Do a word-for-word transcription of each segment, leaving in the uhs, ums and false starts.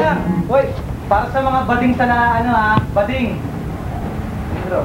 lang. Hoy, para sa mga bading sa na, ano ha, bading. Intro.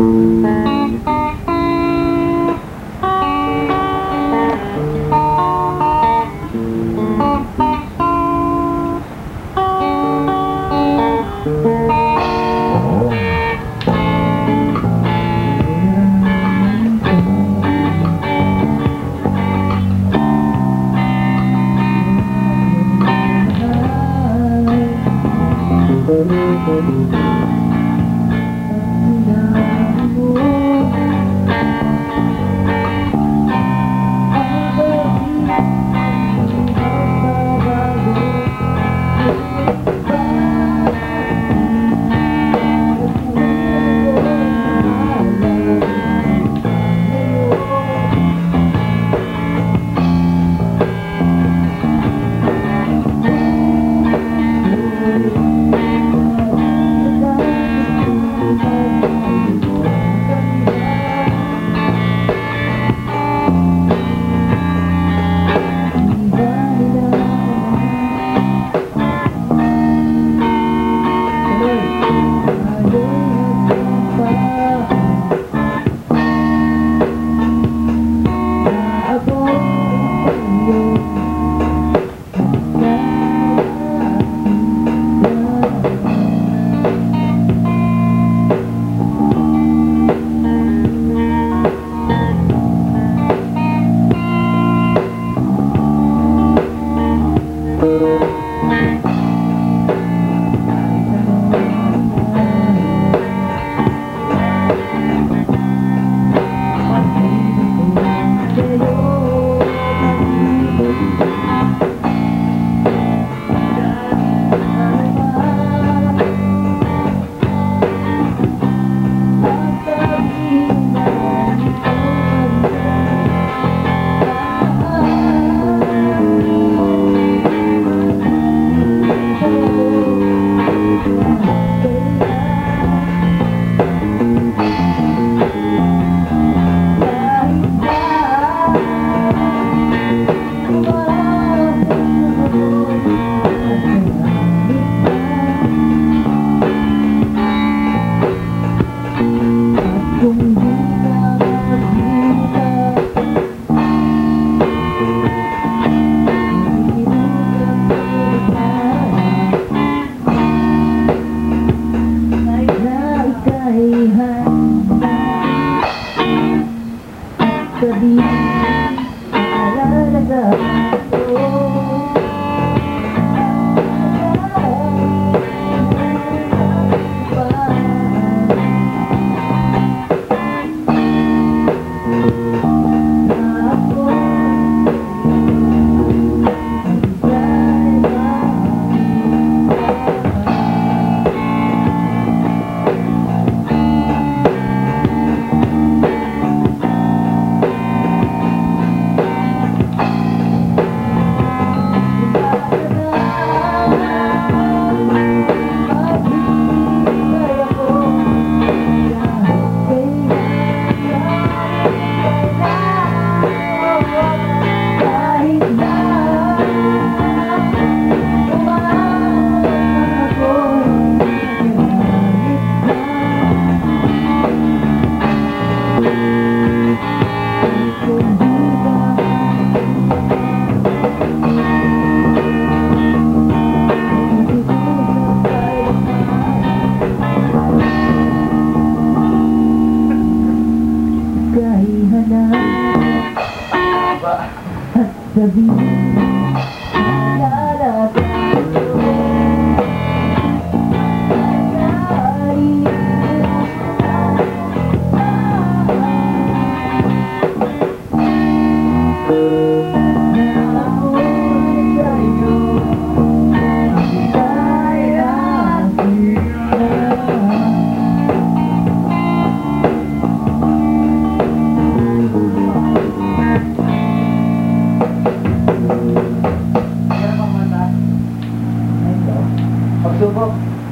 Pagsubok.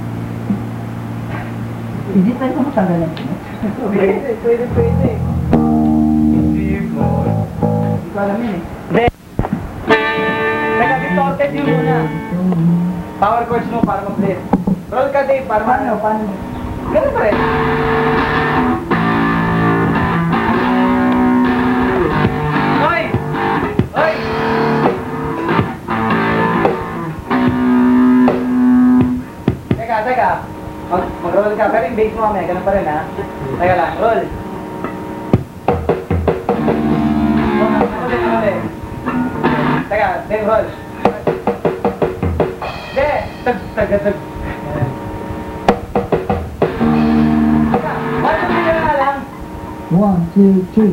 Hindi tayo sa matagalan. Pwede, pwede, pwede. Hindi mo. Hindi ko alam yun eh. Hindi. Teka, distorted yun muna. Power chords mo para mag-flip. Roll ka, Dave, para Paano? ma- Paano? Ganun pa rin. Hoy! Hoy! Teka, teka. Mag mag-roll ka. Pero yung bass mo mamaya, ganun pa rin ha. Teka lang, roll. Ako din, ako din. Teka, then roll. De! Tag, tag, tag. Teka, one, two, three na lang. One, two, three.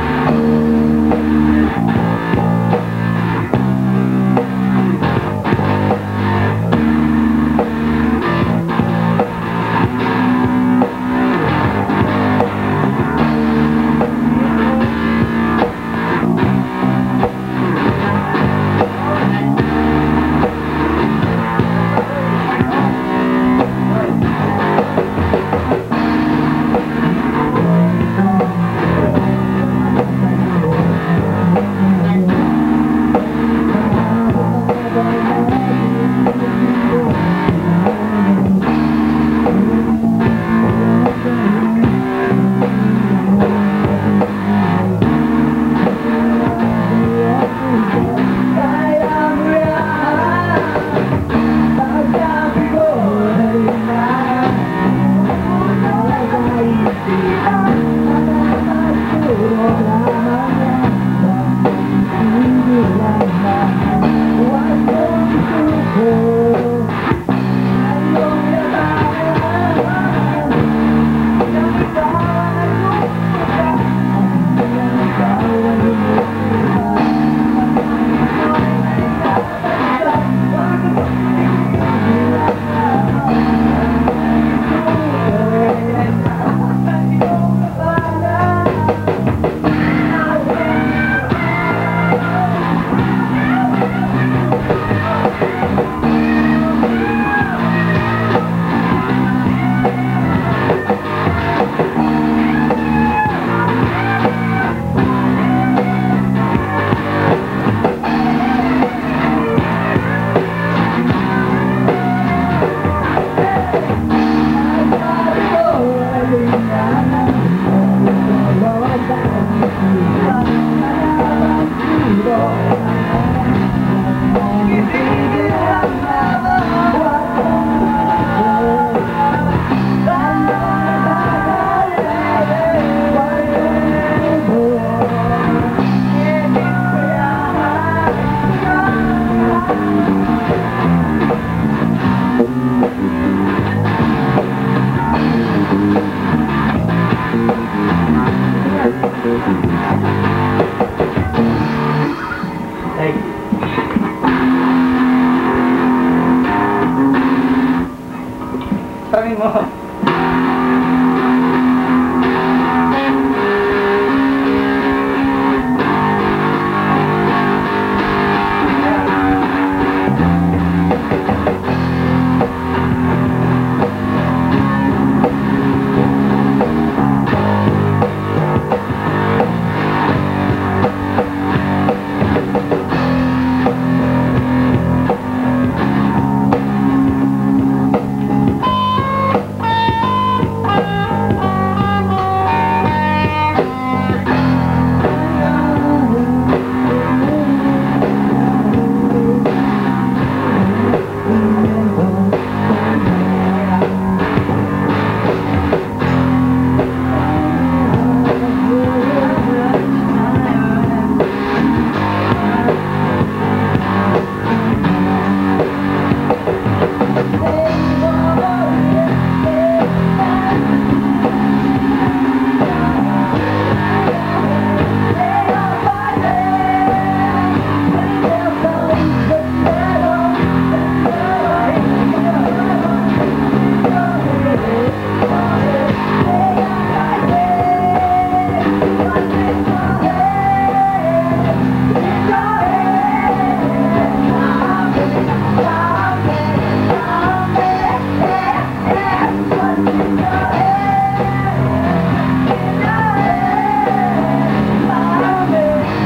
Tangin mo.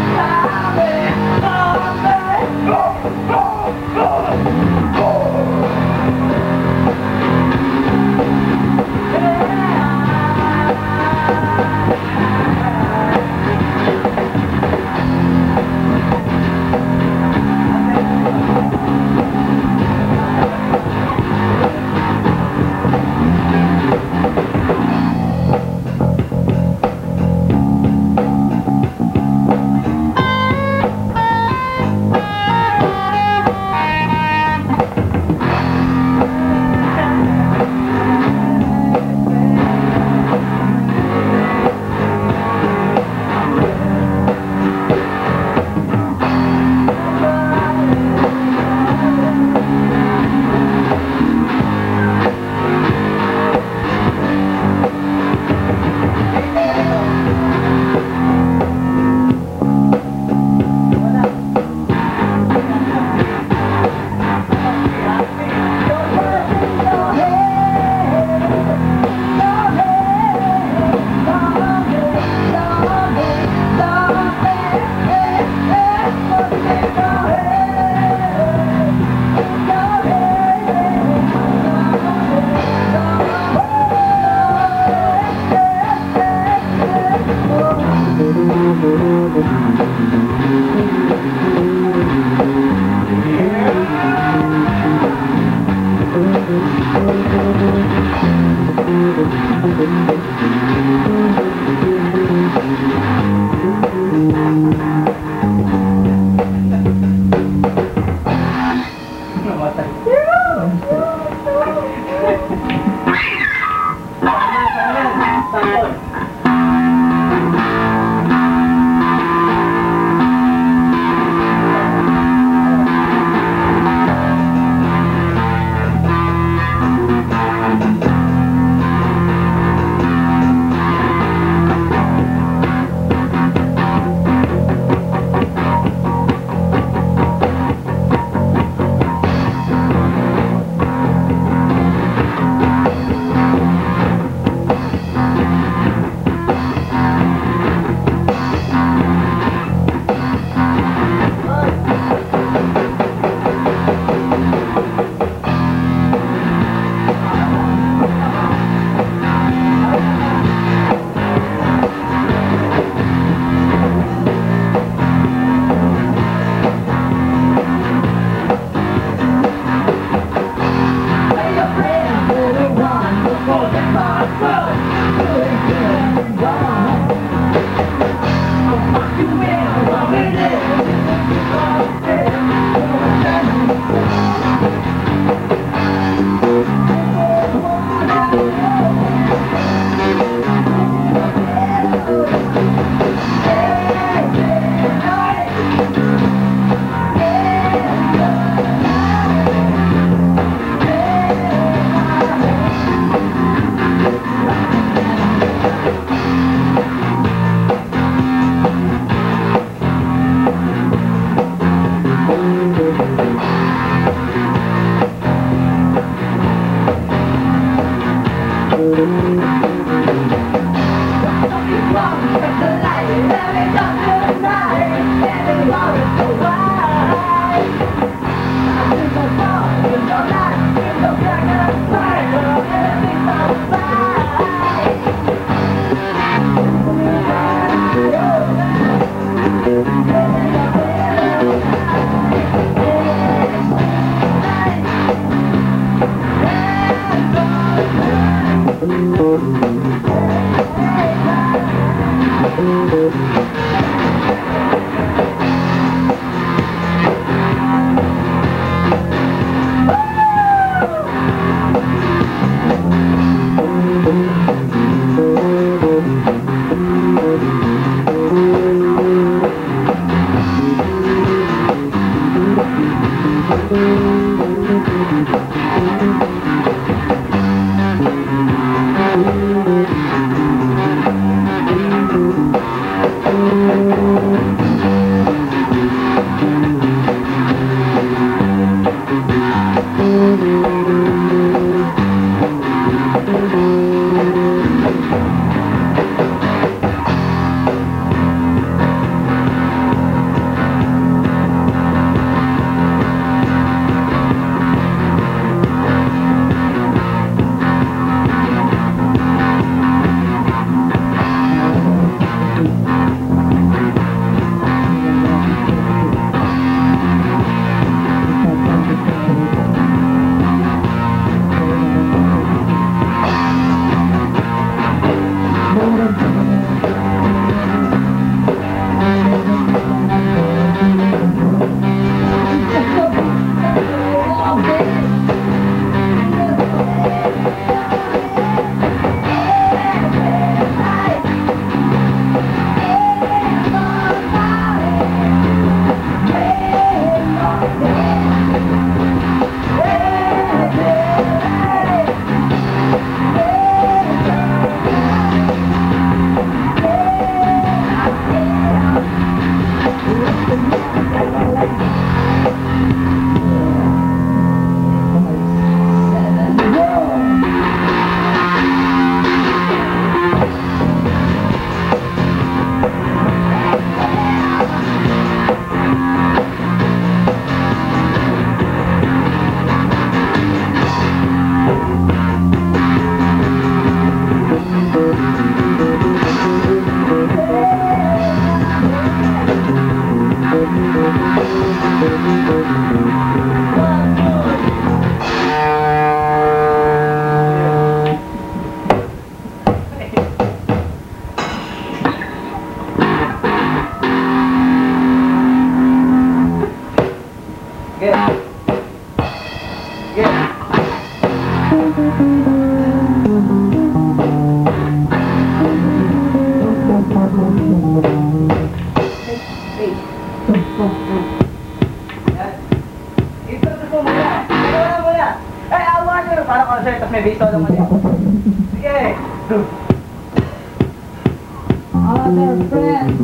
Oh! Namatay. Tapos. Parang concert, tapos may bass solo mali. Sige! Other friends.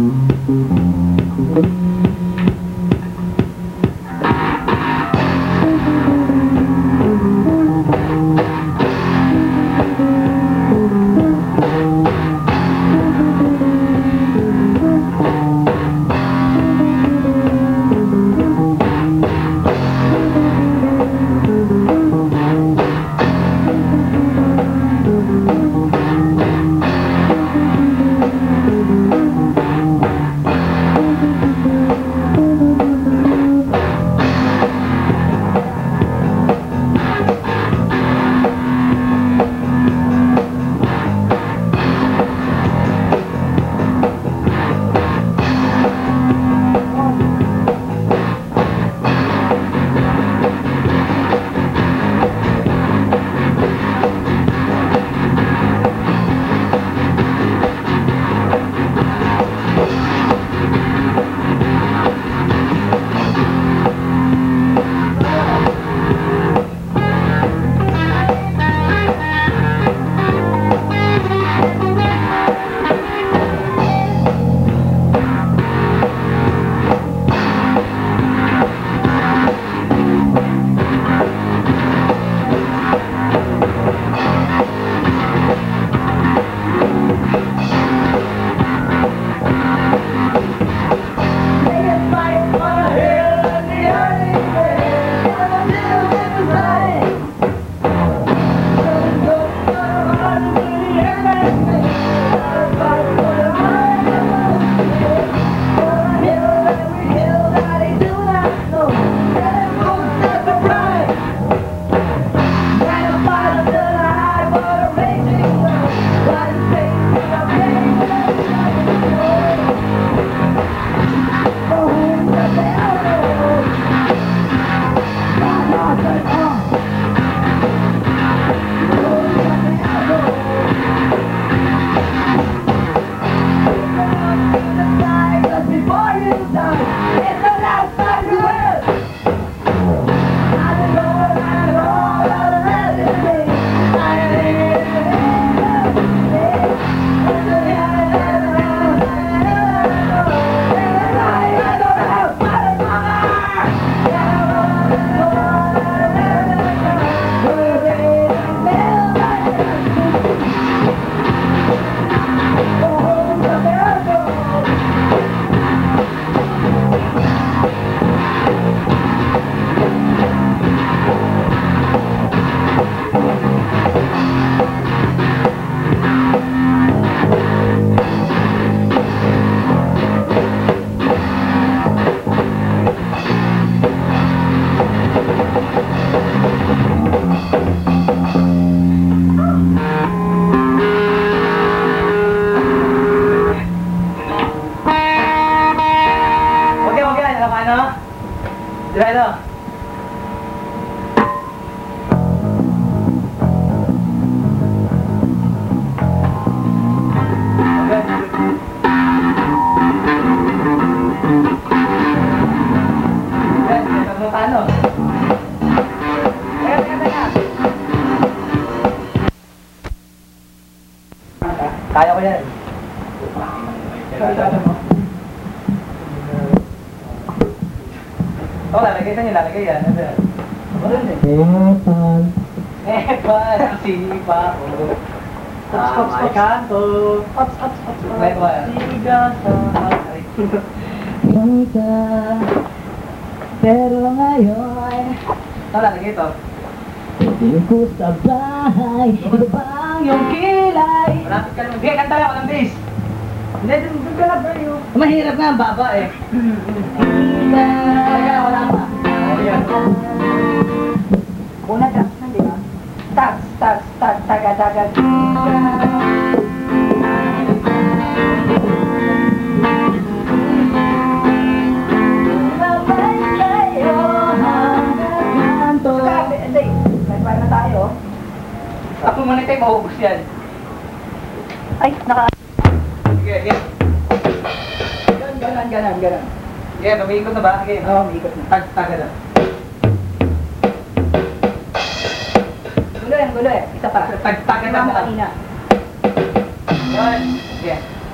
Diretso. Ano? Teka, teka, teka. Kaya ko yan. Oo, lalagay sa niyo, lalagay yan. Ano yun eh? Epan. Epan, ang sipa ko. Ops, ops, Ay, ops. kanto. Ops, ops, ops. May ba? Siga sa hari. Kita. Pero ngayon, Ito, lalagay ito. hindi ko sa bahay. Ito bang yung kilay? Malapit ka naman. Sige, kanta ako ng bass. Hindi, doon ka lang tayo. Mahirap nga ang baba eh. Kita. Teka, wala pa. Oh, yan. Una tax na, di ba? Tax, tax, tax, taga, taga. Sabay tayo hanggang kanto. Sabi, hindi. May pa na tayo. Ako muna tayo, maubos yan. Ay, naka... Sige, sige. Ganon, ganon, ganon. Sige, umiikot na ba? Sige. Oo, may ikot na. Tag, taga na. Wala, Tag-tagan Tama mo mo lang. kanina. Yun. Sige.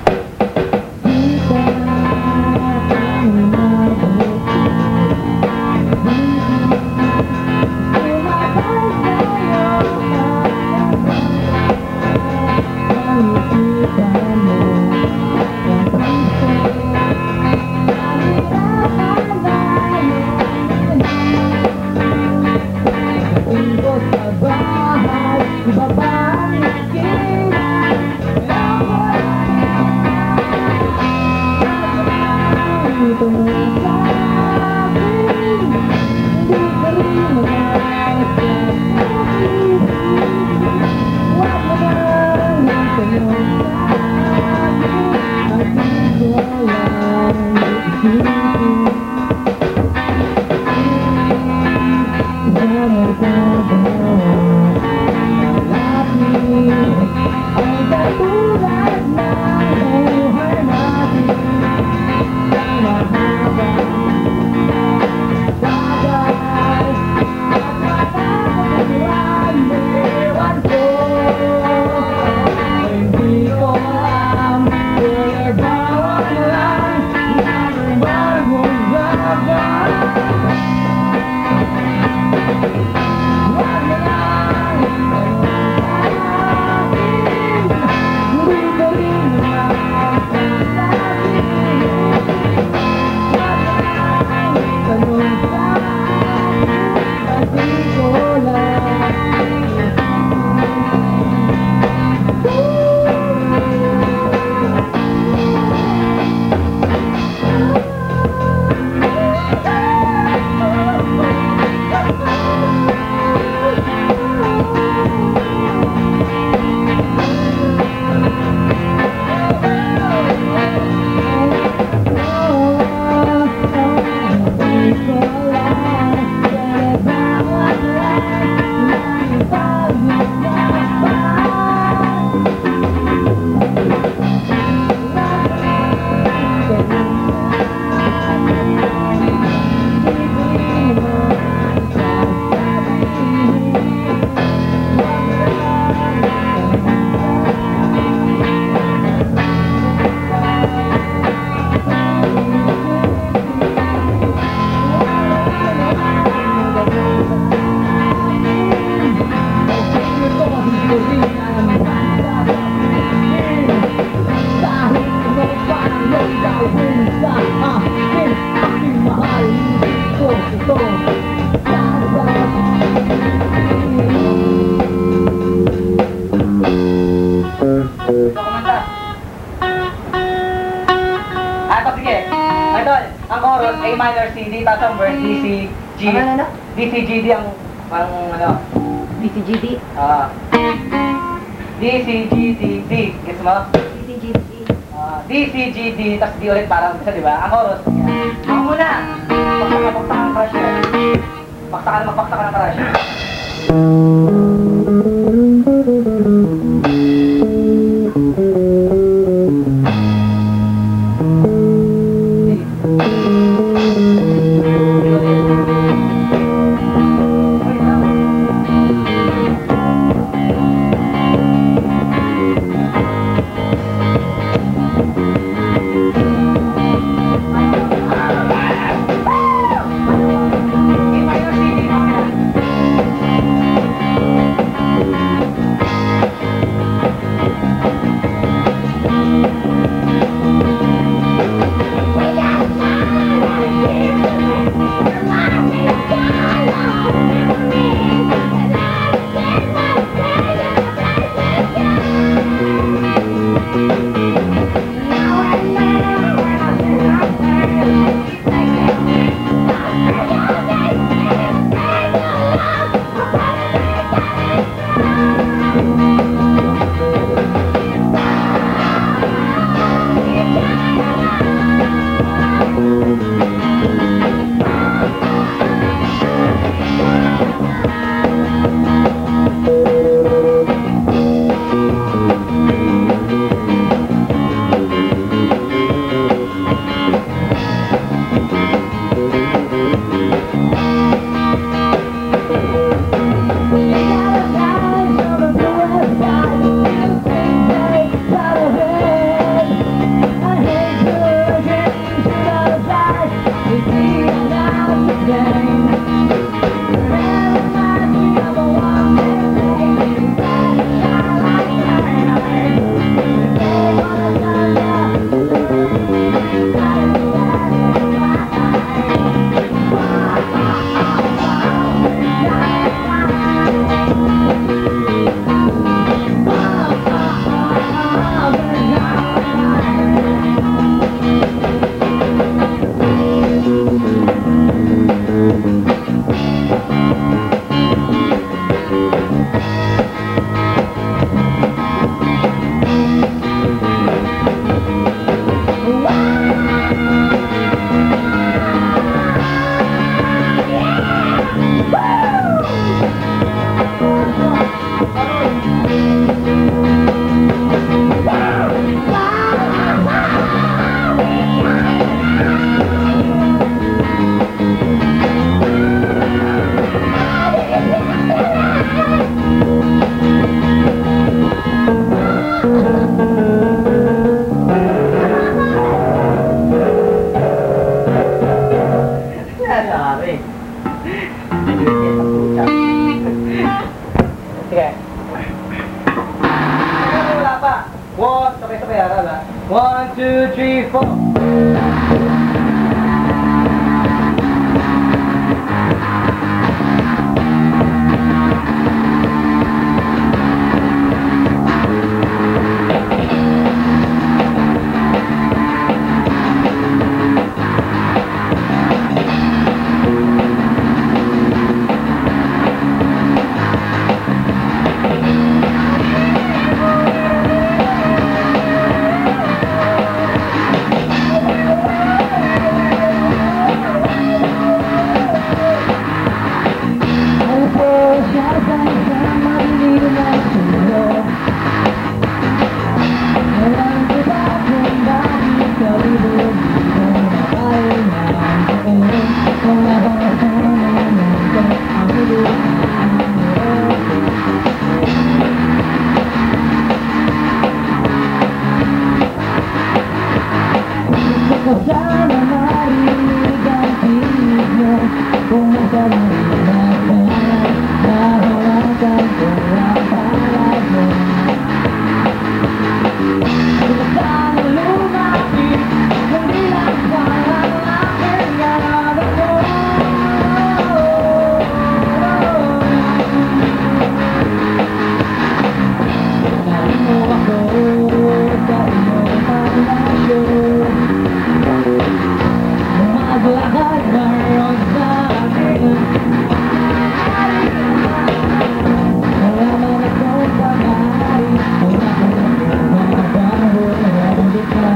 Kumanta. Ah, ito, sige. Idol, ang chorus, A minor, C, D, tapos ang verse, D, C, G. Ano, ano, ano? D, C, G, D ang, ang ano, B C G D. ah, D, C, G, D, D. Guess mo? B C G D. Ah, D, C, G, D, tapos D ulit parang isa, di ba? Ang chorus. Yan. Ako muna. Paksa ka, paksa ka ng crush yan. Paksa ka na, magpaksa ka ng crush. A minor, C, D, mamaya. po. Sana marinig ang tinig mo kung nasa mahirap ka nahawakan ko ang palad mo. Kung sana lumapit, hindi lang parang aking ganaban mo. Dahil mo ako sa iyong palasyo, maglakad ngayon sa akin. Wala man akong pag-aari, wala ko lang magbabago, hindi ka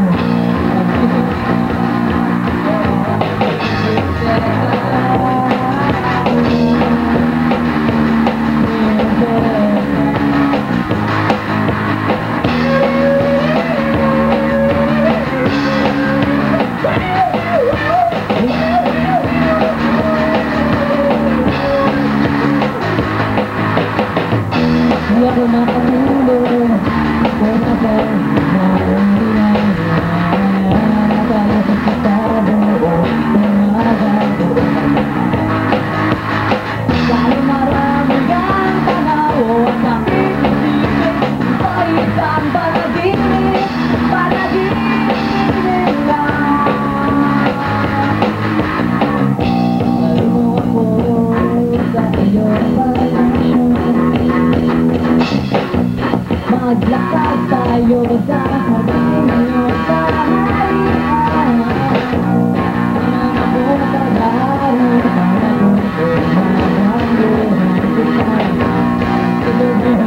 Hindi ako makatulog kung ako maungihan. Nakala sa katabo ko tumagal ko. Dahil maraming ang tanaw at aking isipin sa isang panaginip, panaginip lang. Dahil mo ako sa iyong palasyo, maglakad tayo sa hardin iyong kaharian. Ang akong pag-aaral para kung kumabang buhay kita.